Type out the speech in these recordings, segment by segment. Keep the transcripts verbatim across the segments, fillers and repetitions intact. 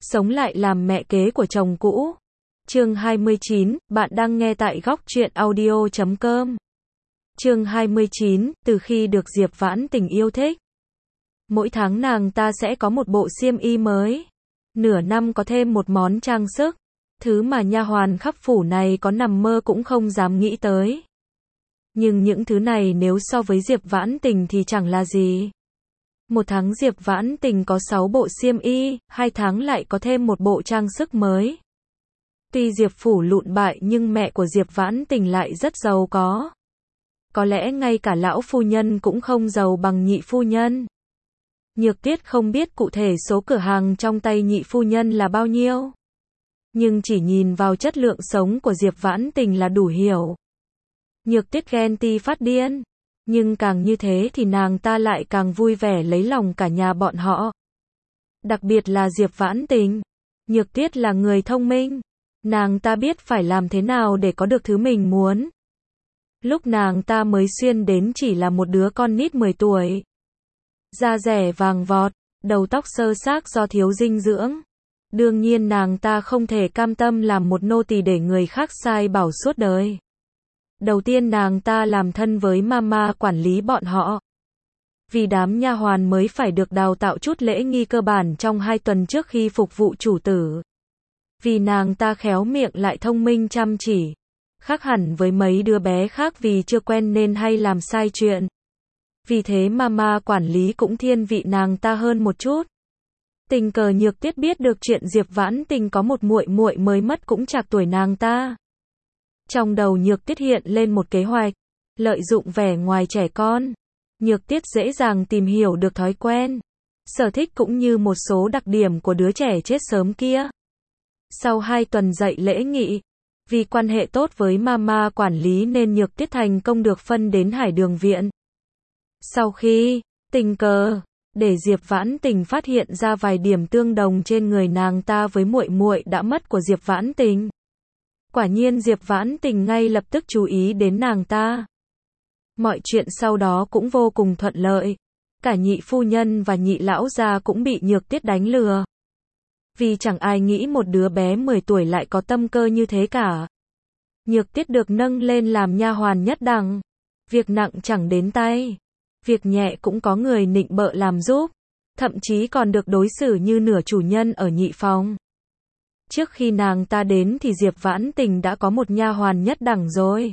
sống lại làm mẹ kế của chồng cũ. Chương hai mươi chín, bạn đang nghe tại góc truyện audio chấm com. Chương hai mươi chín, từ khi được Diệp Vãn Tình yêu thích. Mỗi tháng nàng ta sẽ có một bộ xiêm y mới. Nửa năm có thêm một món trang sức. Thứ mà nha hoàn khắp phủ này có nằm mơ cũng không dám nghĩ tới. Nhưng những thứ này nếu so với Diệp Vãn Tình thì chẳng là gì. Một tháng Diệp Vãn Tình có sáu bộ xiêm y, hai tháng lại có thêm một bộ trang sức mới. Tuy Diệp phủ lụn bại nhưng mẹ của Diệp Vãn Tình lại rất giàu có. Có lẽ ngay cả lão phu nhân cũng không giàu bằng nhị phu nhân. Nhược Tiết không biết cụ thể số cửa hàng trong tay nhị phu nhân là bao nhiêu. Nhưng chỉ nhìn vào chất lượng sống của Diệp Vãn Tình là đủ hiểu. Nhược Tiết ghen ti phát điên. Nhưng càng như thế thì nàng ta lại càng vui vẻ lấy lòng cả nhà bọn họ. Đặc biệt là Diệp Vãn Tình. Nhược Tiết là người thông minh. Nàng ta biết phải làm thế nào để có được thứ mình muốn. Lúc nàng ta mới xuyên đến chỉ là một đứa con nít mười tuổi. Da dẻ vàng vọt, đầu tóc xơ xác do thiếu dinh dưỡng. Đương nhiên nàng ta không thể cam tâm làm một nô tỳ để người khác sai bảo suốt đời. Đầu tiên nàng ta làm thân với mama quản lý bọn họ. Vì đám nha hoàn mới phải được đào tạo chút lễ nghi cơ bản trong hai tuần trước khi phục vụ chủ tử. Vì nàng ta khéo miệng lại thông minh chăm chỉ. Khác hẳn với mấy đứa bé khác vì chưa quen nên hay làm sai chuyện. Vì thế mama quản lý cũng thiên vị nàng ta hơn một chút. Tình cờ Nhược Tiết biết được chuyện Diệp Vãn Tình có một muội muội mới mất cũng trạc tuổi nàng ta. Trong đầu Nhược Tiết hiện lên một kế hoạch, lợi dụng vẻ ngoài trẻ con. Nhược Tiết dễ dàng tìm hiểu được thói quen, sở thích cũng như một số đặc điểm của đứa trẻ chết sớm kia. Sau hai tuần dạy lễ nghị, vì quan hệ tốt với mama quản lý nên Nhược Tiết thành công được phân đến Hải Đường viện. Sau khi, tình cờ, để Diệp Vãn Tình phát hiện ra vài điểm tương đồng trên người nàng ta với muội muội đã mất của Diệp Vãn Tình. Quả nhiên Diệp Vãn Tình ngay lập tức chú ý đến nàng ta. Mọi chuyện sau đó cũng vô cùng thuận lợi. Cả nhị phu nhân và nhị lão gia cũng bị Nhược Tiết đánh lừa. Vì chẳng ai nghĩ một đứa bé mười tuổi lại có tâm cơ như thế cả. Nhược Tiết được nâng lên làm nha hoàn nhất đẳng. Việc nặng chẳng đến tay. Việc nhẹ cũng có người nịnh bợ làm giúp. Thậm chí còn được đối xử như nửa chủ nhân ở nhị phòng. Trước khi nàng ta đến thì Diệp Vãn Tình đã có một nha hoàn nhất đẳng rồi.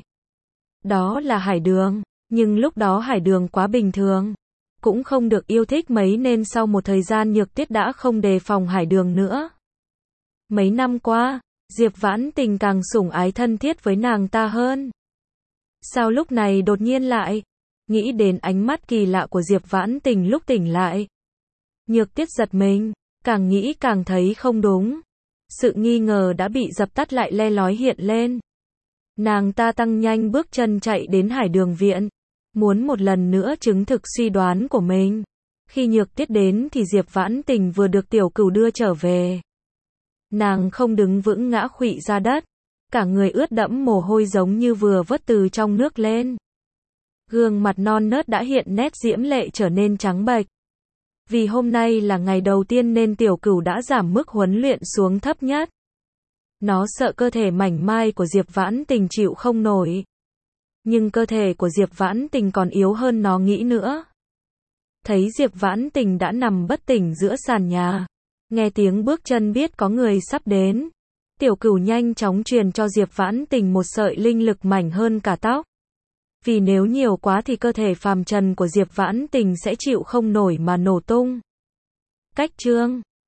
Đó là Hải Đường. Nhưng lúc đó Hải Đường quá bình thường. Cũng không được yêu thích mấy nên sau một thời gian Nhược Tiết đã không đề phòng Hải Đường nữa. Mấy năm qua, Diệp Vãn Tình càng sủng ái thân thiết với nàng ta hơn. Sao lúc này đột nhiên lại? Nghĩ đến ánh mắt kỳ lạ của Diệp Vãn Tình lúc tỉnh lại. Nhược Tiết giật mình, càng nghĩ càng thấy không đúng. Sự nghi ngờ đã bị dập tắt lại le lói hiện lên. Nàng ta tăng nhanh bước chân chạy đến Hải Đường viện, muốn một lần nữa chứng thực suy đoán của mình. Khi Nhược Tiết đến thì Diệp Vãn Tình vừa được Tiểu Cửu đưa trở về. Nàng không đứng vững ngã khuỵu ra đất, cả người ướt đẫm mồ hôi giống như vừa vớt từ trong nước lên. Gương mặt non nớt đã hiện nét diễm lệ trở nên trắng bệch. Vì hôm nay là ngày đầu tiên nên Tiểu Cửu đã giảm mức huấn luyện xuống thấp nhất. Nó sợ cơ thể mảnh mai của Diệp Vãn Tình chịu không nổi. Nhưng cơ thể của Diệp Vãn Tình còn yếu hơn nó nghĩ nữa. Thấy Diệp Vãn Tình đã nằm bất tỉnh giữa sàn nhà. Nghe tiếng bước chân biết có người sắp đến. Tiểu Cửu nhanh chóng truyền cho Diệp Vãn Tình một sợi linh lực mảnh hơn cả tóc. Vì nếu nhiều quá thì cơ thể phàm trần của Diệp Vãn Tình sẽ chịu không nổi mà nổ tung. Cách chương